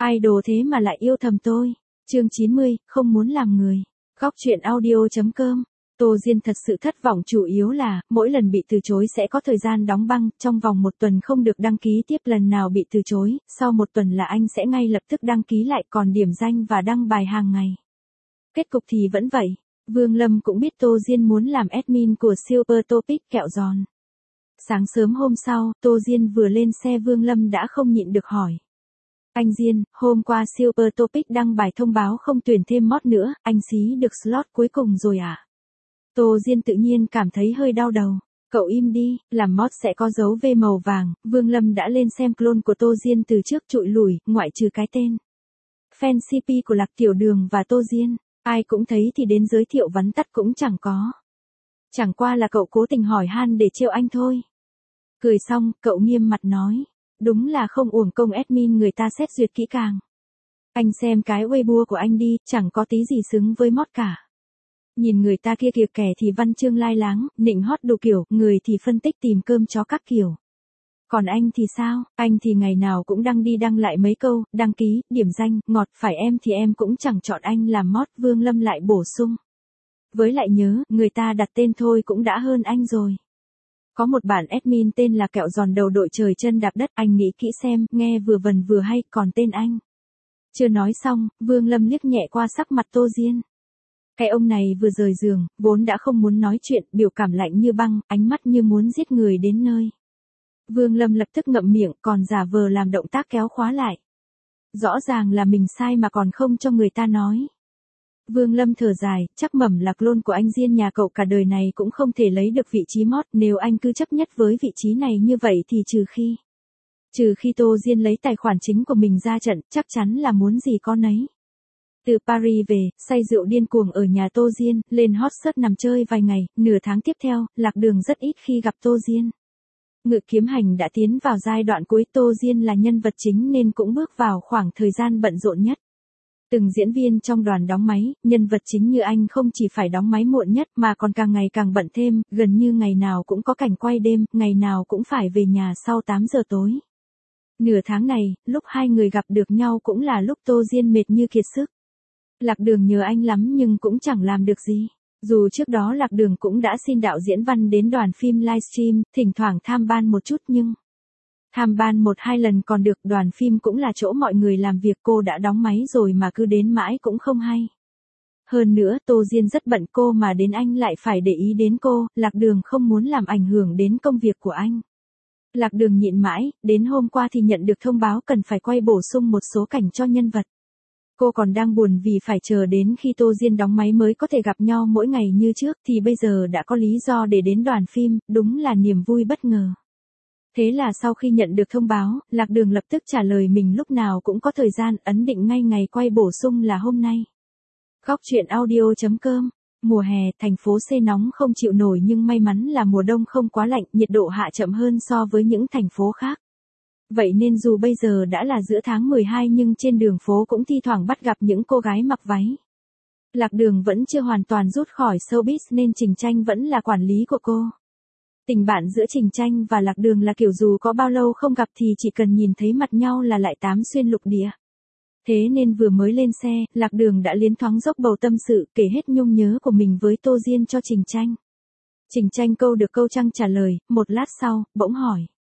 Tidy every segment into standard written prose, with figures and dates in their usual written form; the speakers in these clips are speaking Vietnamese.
Idol thế mà lại yêu thầm tôi. Chương 90, không muốn làm người. Góc truyện audio.com. Tô Diên thật sự thất vọng, chủ yếu là, mỗi lần bị từ chối sẽ có thời gian đóng băng, trong vòng 1 tuần không được đăng ký tiếp, lần nào bị từ chối, sau 1 tuần là anh sẽ ngay lập tức đăng ký lại, còn điểm danh và đăng bài hàng ngày. Kết cục thì vẫn vậy. Vương Lâm cũng biết Tô Diên muốn làm admin của Super Topic kẹo giòn. Sáng sớm hôm sau, Tô Diên vừa lên xe Vương Lâm đã không nhịn được hỏi. Anh Diên, hôm qua Super Topic đăng bài thông báo không tuyển thêm mod nữa, anh xí được slot cuối cùng rồi à? Tô Diên tự nhiên cảm thấy hơi đau đầu. Cậu im đi, làm mod sẽ có dấu V màu vàng. Vương Lâm đã lên xem clone của Tô Diên từ trước trụi lủi, ngoại trừ cái tên. Fan CP của Lạc Tiểu Đường và Tô Diên, ai cũng thấy thì đến giới thiệu vắn tắt cũng chẳng có. Chẳng qua là cậu cố tình hỏi han để trêu anh thôi. Cười xong, cậu nghiêm mặt nói. Đúng là không uổng công admin người ta xét duyệt kỹ càng. Anh xem cái Weibo của anh đi, chẳng có tí gì xứng với mod cả. Nhìn người ta kia kìa, kẻ thì văn chương lai láng, nịnh hót đủ kiểu, người thì phân tích tìm cơm chó các kiểu. Còn anh thì sao, anh thì ngày nào cũng đăng đi đăng lại mấy câu, đăng ký, điểm danh, ngọt, phải em thì em cũng chẳng chọn anh làm mod. Vương Lâm lại bổ sung. Với lại nhớ, người ta đặt tên thôi cũng đã hơn anh rồi. Có một bạn admin tên là kẹo giòn đầu đội trời chân đạp đất, anh nghĩ kỹ xem, nghe vừa vần vừa hay, còn tên anh. Chưa nói xong, Vương Lâm liếc nhẹ qua sắc mặt Tô Diên. Cái ông này vừa rời giường, vốn đã không muốn nói chuyện, biểu cảm lạnh như băng, ánh mắt như muốn giết người đến nơi. Vương Lâm lập tức ngậm miệng, còn giả vờ làm động tác kéo khóa lại. Rõ ràng là mình sai mà còn không cho người ta nói. Vương Lâm thở dài, chắc mẩm là clone của anh Diên nhà cậu cả đời này cũng không thể lấy được vị trí mod, nếu anh cứ chấp nhất với vị trí này như vậy thì trừ khi Tô Diên lấy tài khoản chính của mình ra trận, chắc chắn là muốn gì có nấy. Từ Paris về, say rượu điên cuồng ở nhà Tô Diên, lên hot search nằm chơi vài ngày, nửa tháng tiếp theo, Lạc Đường rất ít khi gặp Tô Diên. Ngự kiếm hành đã tiến vào giai đoạn cuối, Tô Diên là nhân vật chính nên cũng bước vào khoảng thời gian bận rộn nhất. Từng diễn viên trong đoàn đóng máy, nhân vật chính như anh không chỉ phải đóng máy muộn nhất mà còn càng ngày càng bận thêm, gần như ngày nào cũng có cảnh quay đêm, ngày nào cũng phải về nhà sau 8 giờ tối. Nửa tháng này, lúc hai người gặp được nhau cũng là lúc Tô Diên mệt như kiệt sức. Lạc Đường nhớ anh lắm nhưng cũng chẳng làm được gì. Dù trước đó Lạc Đường cũng đã xin đạo diễn Văn đến đoàn phim livestream, thỉnh thoảng tham ban một chút nhưng... Tham ban 1-2 lần còn được, đoàn phim cũng là chỗ mọi người làm việc, cô đã đóng máy rồi mà cứ đến mãi cũng không hay. Hơn nữa Tô Diên rất bận, cô mà đến anh lại phải để ý đến cô, Lạc Đường không muốn làm ảnh hưởng đến công việc của anh. Lạc Đường nhịn mãi, đến hôm qua thì nhận được thông báo cần phải quay bổ sung một số cảnh cho nhân vật. Cô còn đang buồn vì phải chờ đến khi Tô Diên đóng máy mới có thể gặp nhau mỗi ngày như trước, thì bây giờ đã có lý do để đến đoàn phim, đúng là niềm vui bất ngờ. Thế là sau khi nhận được thông báo, Lạc Đường lập tức trả lời mình lúc nào cũng có thời gian, ấn định ngay ngày quay bổ sung là hôm nay. Góc truyện audio.com. Mùa hè, thành phố C nóng không chịu nổi nhưng may mắn là mùa đông không quá lạnh, nhiệt độ hạ chậm hơn so với những thành phố khác. Vậy nên dù bây giờ đã là giữa tháng 12 nhưng trên đường phố cũng thi thoảng bắt gặp những cô gái mặc váy. Lạc Đường vẫn chưa hoàn toàn rút khỏi showbiz nên Trình Tranh vẫn là quản lý của cô. Tình bạn giữa Trình Tranh và Lạc Đường là kiểu dù có bao lâu không gặp thì chỉ cần nhìn thấy mặt nhau là lại tám xuyên lục địa. Thế nên vừa mới lên xe, Lạc Đường đã liến thoáng dốc bầu tâm sự, kể hết nhung nhớ của mình với Tô Diên cho Trình Tranh. Trình Tranh câu được câu trăng trả lời, một lát sau, bỗng hỏi.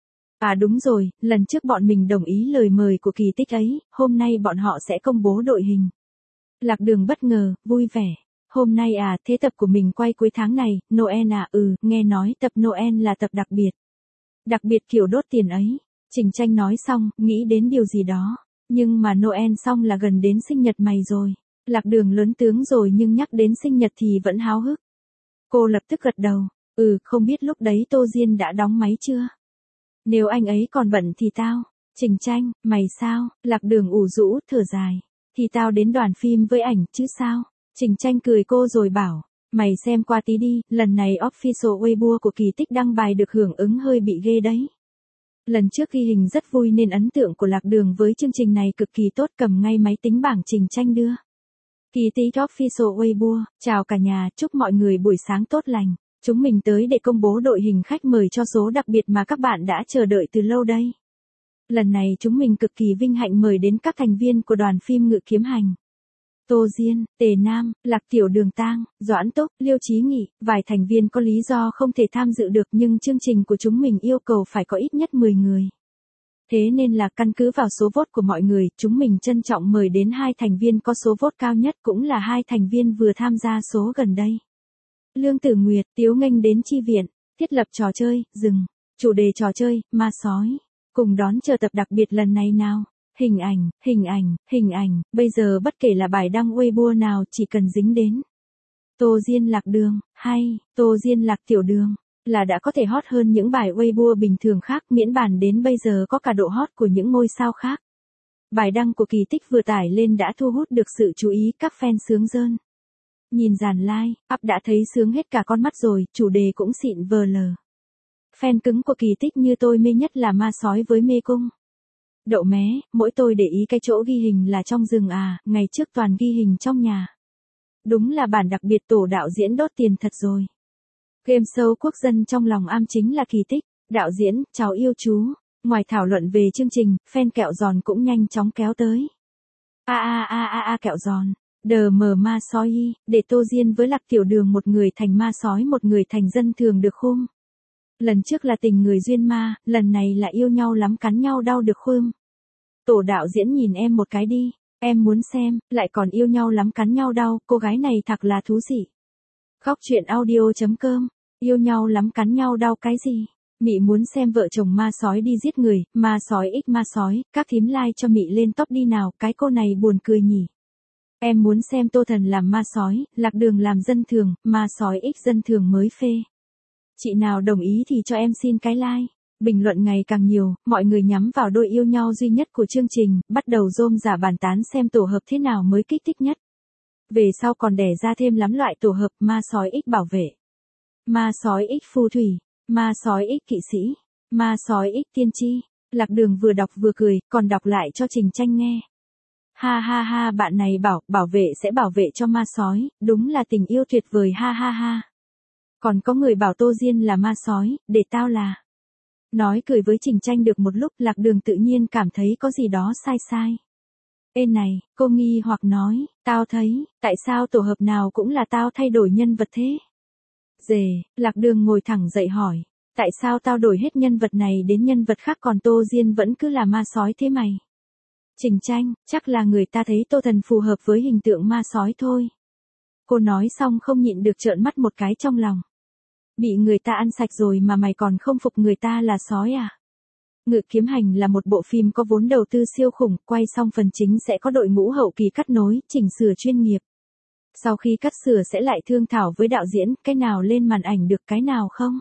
À đúng rồi, lần trước bọn mình đồng ý lời mời của Kỳ Tích ấy, hôm nay bọn họ sẽ công bố đội hình. Lạc Đường bất ngờ, vui vẻ. Hôm nay à, thế tập của mình quay cuối tháng này, Noel à, nghe nói tập Noel là tập đặc biệt. Đặc biệt kiểu đốt tiền ấy. Trình Tranh nói xong, nghĩ đến điều gì đó. Nhưng mà Noel xong là gần đến sinh nhật mày rồi. Lạc Đường lớn tướng rồi nhưng nhắc đến sinh nhật thì vẫn háo hức. Cô lập tức gật đầu. Không biết lúc đấy Tô Diên đã đóng máy chưa? Nếu anh ấy còn bận thì tao. Trình Tranh, mày sao? Lạc Đường ủ rũ, thở dài. Thì tao đến đoàn phim với ảnh, chứ sao? Trình Tranh cười cô rồi bảo. Mày xem qua tí đi, lần này official Weibo của Kỳ Tích đăng bài được hưởng ứng hơi bị ghê đấy. Lần trước ghi hình rất vui nên ấn tượng của Lạc Đường với chương trình này cực kỳ tốt, cầm ngay máy tính bảng Trình Tranh đưa. Kỳ Tích official Weibo, chào cả nhà, chúc mọi người buổi sáng tốt lành. Chúng mình tới để công bố đội hình khách mời cho số đặc biệt mà các bạn đã chờ đợi từ lâu đây. Lần này chúng mình cực kỳ vinh hạnh mời đến các thành viên của đoàn phim Ngự Kiếm Hành. Tô Diên, Tề Nam, Lạc Tiểu Đường Tang, Doãn Túc, Liêu Chí Nghị, vài thành viên có lý do không thể tham dự được nhưng chương trình của chúng mình yêu cầu phải có ít nhất 10 người. Thế nên là căn cứ vào số vote của mọi người, chúng mình trân trọng mời đến 2 thành viên có số vote cao nhất cũng là 2 thành viên vừa tham gia số gần đây. Lương Tử Nguyệt, Tiếu Nghênh đến chi viện, thiết lập trò chơi, rừng, chủ đề trò chơi, ma sói. Cùng đón chờ tập đặc biệt lần này nào. Hình ảnh, bây giờ bất kể là bài đăng Weibo nào chỉ cần dính đến. Tô Diên Lạc Đường, hay, Tô Diên Lạc Tiểu Đường, là đã có thể hot hơn những bài Weibo bình thường khác miễn bàn đến bây giờ có cả độ hot của những ngôi sao khác. Bài đăng của Kỳ Tích vừa tải lên đã thu hút được sự chú ý các fan sướng rơn. Nhìn dàn like, up đã thấy sướng hết cả con mắt rồi, chủ đề cũng xịn vờ lờ. Fan cứng của Kỳ Tích như tôi mê nhất là ma sói với mê cung. Đậu mé, mỗi tôi để ý cái chỗ ghi hình là trong rừng à, ngày trước toàn ghi hình trong nhà. Đúng là bản đặc biệt tổ đạo diễn đốt tiền thật rồi. Game show quốc dân trong lòng am chính là Kỳ Tích, đạo diễn, cháu yêu chú. Ngoài thảo luận về chương trình, fan kẹo giòn cũng nhanh chóng kéo tới. Kẹo giòn, đờ mờ ma sói y, để Tô Diên với Lạc Tiểu Đường một người thành ma sói một người thành dân thường được khum. Lần trước là tình người duyên ma, lần này là yêu nhau lắm cắn nhau đau được khum. Tổ đạo diễn nhìn em một cái đi, em muốn xem, lại còn yêu nhau lắm cắn nhau đau, cô gái này thật là thú dị. Khóc chuyện audio.com, yêu nhau lắm cắn nhau đau cái gì? Mị muốn xem vợ chồng ma sói đi giết người, ma sói x ma sói, các thím like cho Mị lên top đi nào, cái cô này buồn cười nhỉ. Em muốn xem Tô Thần làm ma sói, Lạc Đường làm dân thường, ma sói x dân thường mới phê. Chị nào đồng ý thì cho em xin cái like. Bình luận ngày càng nhiều, mọi người nhắm vào đôi yêu nhau duy nhất của chương trình, bắt đầu rôm rả bàn tán xem tổ hợp thế nào mới kích thích nhất. Về sau còn đẻ ra thêm lắm loại tổ hợp ma sói x bảo vệ, ma sói x phù thủy, ma sói x kỵ sĩ, ma sói x tiên tri. Lạc Đường vừa đọc vừa cười, còn đọc lại cho Trình Tranh nghe. Ha, bạn này bảo vệ sẽ bảo vệ cho ma sói, đúng là tình yêu tuyệt vời ha. Còn có người bảo Tô Diên là ma sói, để tao là. Nói cười với Trình Tranh được một lúc, Lạc Đường tự nhiên cảm thấy có gì đó sai. Ê này, cô nghi hoặc nói, tao thấy, tại sao tổ hợp nào cũng là tao thay đổi nhân vật thế? Lạc Đường ngồi thẳng dậy hỏi, tại sao tao đổi hết nhân vật này đến nhân vật khác còn Tô Diên vẫn cứ là ma sói thế mày? Trình Tranh, chắc là người ta thấy Tô Thần phù hợp với hình tượng ma sói thôi. Cô nói xong không nhịn được trợn mắt một cái trong lòng. Bị người ta ăn sạch rồi mà mày còn không phục người ta là sói à? Ngự Kiếm Hành là một bộ phim có vốn đầu tư siêu khủng, quay xong phần chính sẽ có đội ngũ hậu kỳ cắt nối, chỉnh sửa chuyên nghiệp. Sau khi cắt sửa sẽ lại thương thảo với đạo diễn, cái nào lên màn ảnh được cái nào không.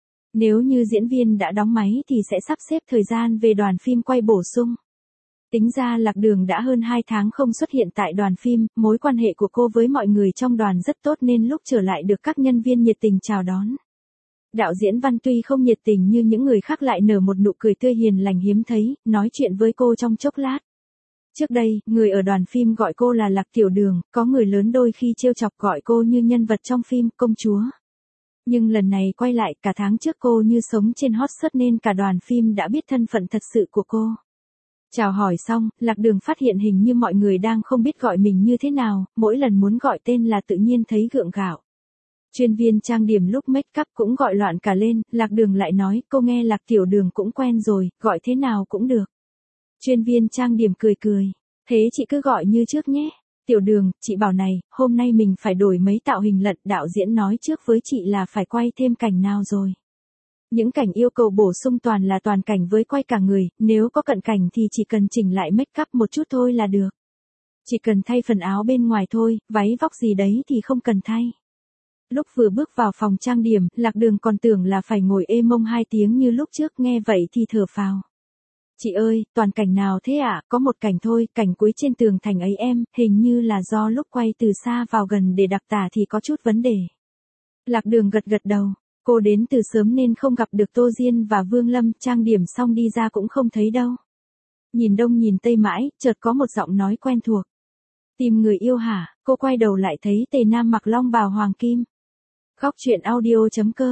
Nếu như diễn viên đã đóng máy thì sẽ sắp xếp thời gian về đoàn phim quay bổ sung. Tính ra Lạc Đường đã hơn 2 tháng không xuất hiện tại đoàn phim, mối quan hệ của cô với mọi người trong đoàn rất tốt nên lúc trở lại được các nhân viên nhiệt tình chào đón. Đạo diễn Văn tuy không nhiệt tình như những người khác lại nở một nụ cười tươi hiền lành hiếm thấy, nói chuyện với cô trong chốc lát. Trước đây, người ở đoàn phim gọi cô là Lạc Tiểu Đường, có người lớn đôi khi trêu chọc gọi cô như nhân vật trong phim, công chúa. Nhưng lần này quay lại, cả tháng trước cô như sống trên hot search nên cả đoàn phim đã biết thân phận thật sự của cô. Chào hỏi xong, Lạc Đường phát hiện hình như mọi người đang không biết gọi mình như thế nào, mỗi lần muốn gọi tên là tự nhiên thấy gượng gạo. Chuyên viên trang điểm lúc make up cũng gọi loạn cả lên, Lạc Đường lại nói, cô nghe Lạc Tiểu Đường cũng quen rồi, gọi thế nào cũng được. Chuyên viên trang điểm cười, thế chị cứ gọi như trước nhé. Tiểu Đường, chị bảo này, hôm nay mình phải đổi mấy tạo hình lận, đạo diễn nói trước với chị là phải quay thêm cảnh nào rồi. Những cảnh yêu cầu bổ sung toàn là toàn cảnh với quay cả người, nếu có cận cảnh thì chỉ cần chỉnh lại make up một chút thôi là được. Chỉ cần thay phần áo bên ngoài thôi, váy vóc gì đấy thì không cần thay. Lúc vừa bước vào phòng trang điểm, Lạc Đường còn tưởng là phải ngồi ê mông 2 tiếng như lúc trước, nghe vậy thì thở phào. Chị ơi, toàn cảnh nào thế ạ? Có một cảnh thôi, cảnh cuối trên tường thành ấy em, hình như là do lúc quay từ xa vào gần để đặc tả thì có chút vấn đề. Lạc Đường gật đầu, cô đến từ sớm nên không gặp được Tô Diên và Vương Lâm, trang điểm xong đi ra cũng không thấy đâu. Nhìn đông nhìn tây mãi, chợt có một giọng nói quen thuộc. Tìm người yêu hả? Cô quay đầu lại thấy Tề Nam mặc long bào hoàng kim. Khóc chuyện audio.com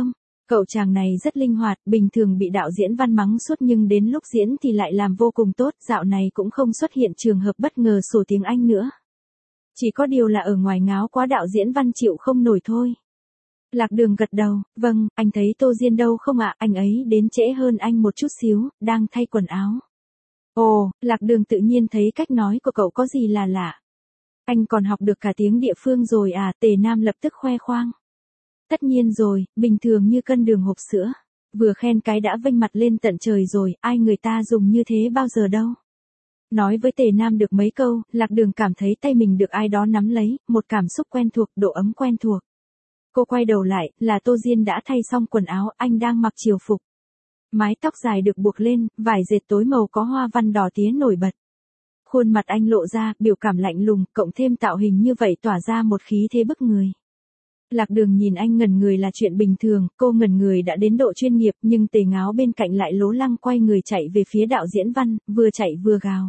Cậu chàng này rất linh hoạt, bình thường bị đạo diễn Văn mắng suốt nhưng đến lúc diễn thì lại làm vô cùng tốt, dạo này cũng không xuất hiện trường hợp bất ngờ sổ tiếng Anh nữa. Chỉ có điều là ở ngoài ngáo quá đạo diễn Văn chịu không nổi thôi. Lạc Đường gật đầu, vâng, anh thấy Tô Diên đâu không ạ, anh ấy đến trễ hơn anh một chút xíu, đang thay quần áo. Ồ, Lạc Đường tự nhiên thấy cách nói của cậu có gì là lạ. Anh còn học được cả tiếng địa phương rồi à, Tề Nam lập tức khoe khoang. Tất nhiên rồi, bình thường như cân đường hộp sữa. Vừa khen cái đã vênh mặt lên tận trời rồi, ai người ta dùng như thế bao giờ đâu. Nói với Tề Nam được mấy câu, Lạc Đường cảm thấy tay mình được ai đó nắm lấy, một cảm xúc quen thuộc, độ ấm quen thuộc. Cô quay đầu lại, là Tô Diên đã thay xong quần áo, anh đang mặc triều phục. Mái tóc dài được buộc lên, vải dệt tối màu có hoa văn đỏ tía nổi bật. Khuôn mặt anh lộ ra, biểu cảm lạnh lùng, cộng thêm tạo hình như vậy tỏa ra một khí thế bức người. Lạc Đường nhìn anh ngẩn người là chuyện bình thường, cô ngẩn người đã đến độ chuyên nghiệp, nhưng Tề Ngáo bên cạnh lại lố lăng quay người chạy về phía đạo diễn Văn, vừa chạy vừa gào.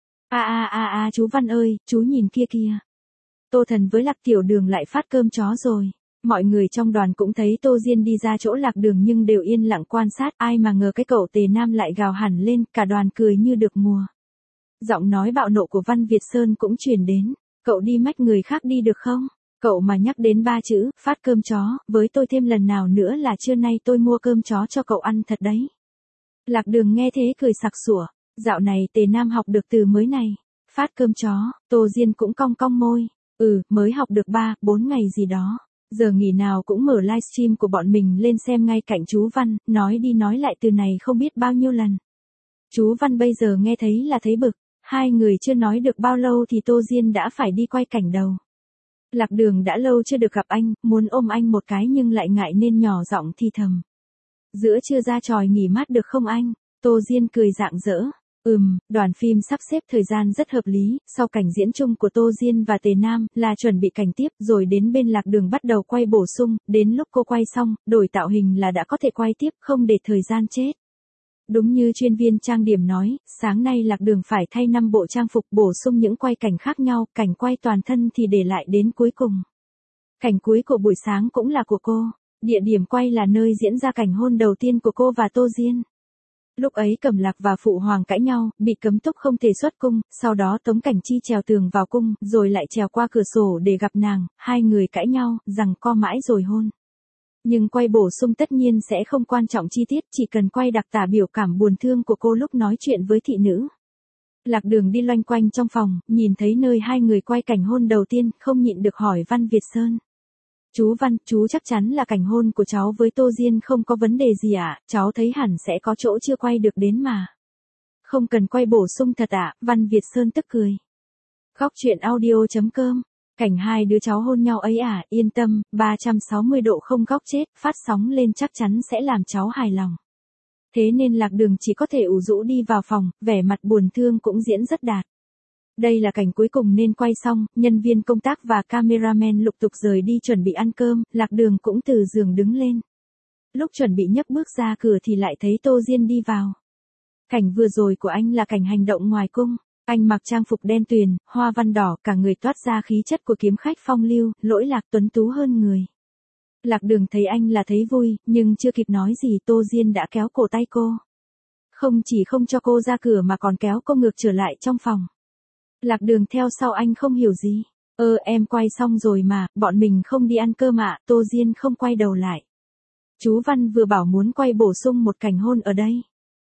Chú Văn ơi, chú nhìn kia kìa. Tô Thần với Lạc Tiểu Đường lại phát cơm chó rồi. Mọi người trong đoàn cũng thấy Tô Diên đi ra chỗ Lạc Đường nhưng đều yên lặng quan sát, ai mà ngờ cái cậu Tề Nam lại gào hẳn lên, cả đoàn cười như được mùa. Giọng nói bạo nộ của Văn Việt Sơn cũng truyền đến, cậu đi mách người khác đi được không? Cậu mà nhắc đến 3 chữ, phát cơm chó, với tôi thêm lần nào nữa là trưa nay tôi mua cơm chó cho cậu ăn thật đấy. Lạc Đường nghe thế cười sặc sủa, dạo này Tề Nam học được từ mới này, phát cơm chó, Tô Diên cũng cong cong môi, mới học được 3-4 ngày gì đó. Giờ nghỉ nào cũng mở livestream của bọn mình lên xem ngay cạnh chú Văn, nói đi nói lại từ này không biết bao nhiêu lần. Chú Văn bây giờ nghe thấy là thấy bực, hai người chưa nói được bao lâu thì Tô Diên đã phải đi quay cảnh đầu. Lạc Đường đã lâu chưa được gặp anh, muốn ôm anh một cái nhưng lại ngại nên nhỏ giọng thì thầm. Giữa trưa ra tròi nghỉ mát được không anh? Tô Diên cười rạng rỡ. Đoàn phim sắp xếp thời gian rất hợp lý, sau cảnh diễn chung của Tô Diên và Tề Nam là chuẩn bị cảnh tiếp rồi đến bên Lạc Đường bắt đầu quay bổ sung, đến lúc cô quay xong, đổi tạo hình là đã có thể quay tiếp không để thời gian chết. Đúng như chuyên viên trang điểm nói, sáng nay Lạc Đường phải thay 5 bộ trang phục bổ sung những quay cảnh khác nhau, cảnh quay toàn thân thì để lại đến cuối cùng. Cảnh cuối của buổi sáng cũng là của cô, địa điểm quay là nơi diễn ra cảnh hôn đầu tiên của cô và Tô Diên. Lúc ấy Cẩm Lạc và Phụ Hoàng cãi nhau, bị cấm túc không thể xuất cung, sau đó Tống Cảnh Chi trèo tường vào cung, rồi lại trèo qua cửa sổ để gặp nàng, hai người cãi nhau, giằng co mãi rồi hôn. Nhưng quay bổ sung tất nhiên sẽ không quan trọng chi tiết, chỉ cần quay đặc tả biểu cảm buồn thương của cô lúc nói chuyện với thị nữ. Lạc Đường đi loanh quanh trong phòng, nhìn thấy nơi hai người quay cảnh hôn đầu tiên, không nhịn được hỏi Văn Việt Sơn. Chú Văn, chú chắc chắn là cảnh hôn của cháu với Tô Diên không có vấn đề gì ạ, cháu thấy hẳn sẽ có chỗ chưa quay được đến mà. Không cần quay bổ sung thật ạ, Văn Việt Sơn tức cười. Góc truyện audio.com, cảnh hai đứa cháu hôn nhau ấy à, yên tâm, 360 độ không góc chết, phát sóng lên chắc chắn sẽ làm cháu hài lòng. Thế nên Lạc Đường chỉ có thể ủ rũ đi vào phòng, vẻ mặt buồn thương cũng diễn rất đạt. Đây là cảnh cuối cùng nên quay xong, nhân viên công tác và cameraman lục tục rời đi chuẩn bị ăn cơm, Lạc Đường cũng từ giường đứng lên. Lúc chuẩn bị nhấc bước ra cửa thì lại thấy Tô Diên đi vào. Cảnh vừa rồi của anh là cảnh hành động ngoài cung, anh mặc trang phục đen tuyền, hoa văn đỏ, cả người toát ra khí chất của kiếm khách phong lưu, lỗi lạc tuấn tú hơn người. Lạc Đường thấy anh là thấy vui, nhưng chưa kịp nói gì Tô Diên đã kéo cổ tay cô. Không chỉ không cho cô ra cửa mà còn kéo cô ngược trở lại trong phòng. Lạc Đường theo sau anh không hiểu gì. Em quay xong rồi mà, bọn mình không đi ăn cơm ạ, Tô Diên không quay đầu lại. Chú Văn vừa bảo muốn quay bổ sung một cảnh hôn ở đây.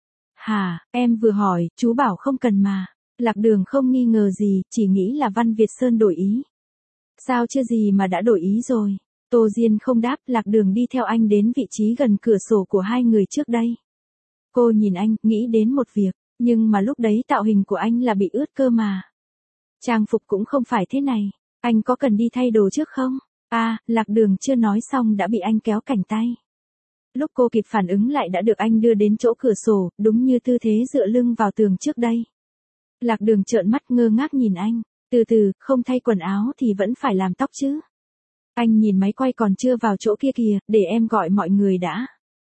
Hả, em vừa hỏi, chú bảo không cần mà. Lạc Đường không nghi ngờ gì, chỉ nghĩ là Văn Việt Sơn đổi ý. Sao chưa gì mà đã đổi ý rồi. Tô Diên không đáp, Lạc Đường đi theo anh đến vị trí gần cửa sổ của hai người trước đây. Cô nhìn anh, nghĩ đến một việc, nhưng mà lúc đấy tạo hình của anh là bị ướt cơ mà. Trang phục cũng không phải thế này, anh có cần đi thay đồ trước không? Lạc Đường chưa nói xong đã bị anh kéo cánh tay. Lúc cô kịp phản ứng lại đã được anh đưa đến chỗ cửa sổ, đúng như tư thế dựa lưng vào tường trước đây. Lạc Đường trợn mắt ngơ ngác nhìn anh, từ từ, không thay quần áo thì vẫn phải làm tóc chứ. Anh nhìn máy quay còn chưa vào chỗ kia kìa, để em gọi mọi người đã.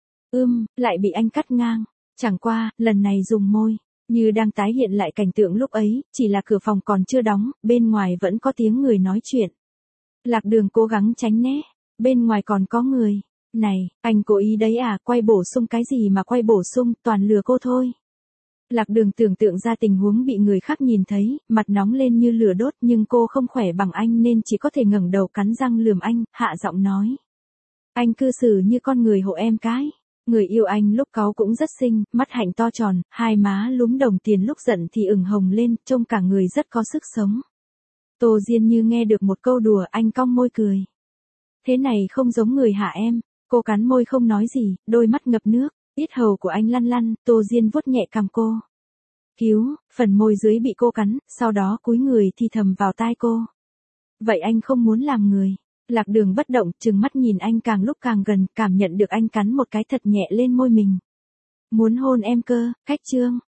Lại bị anh cắt ngang, chẳng qua, lần này dùng môi. Như đang tái hiện lại cảnh tượng lúc ấy, chỉ là cửa phòng còn chưa đóng, bên ngoài vẫn có tiếng người nói chuyện. Lạc Đường cố gắng tránh né, bên ngoài còn có người. Này, anh cố ý đấy à, quay bổ sung cái gì mà quay bổ sung, toàn lừa cô thôi. Lạc Đường tưởng tượng ra tình huống bị người khác nhìn thấy, mặt nóng lên như lửa đốt nhưng cô không khỏe bằng anh nên chỉ có thể ngẩng đầu cắn răng lườm anh, hạ giọng nói. Anh cư xử như con người hộ em cái. Người yêu anh lúc cáu cũng rất xinh, mắt hạnh to tròn, hai má lúm đồng tiền lúc giận thì ửng hồng lên, trông cả người rất có sức sống. Tô Diên như nghe được một câu đùa, anh cong môi cười. Thế này không giống người hả em? Cô cắn môi không nói gì, đôi mắt ngập nước, yết hầu của anh lăn lăn, Tô Diên vuốt nhẹ cằm cô. Cứu, phần môi dưới bị cô cắn, sau đó cúi người thì thầm vào tai cô. Vậy anh không muốn làm người. Lạc Đường bất động, trừng mắt nhìn anh càng lúc càng gần, cảm nhận được anh cắn một cái thật nhẹ lên môi mình. Muốn hôn em cơ, Khách Trương.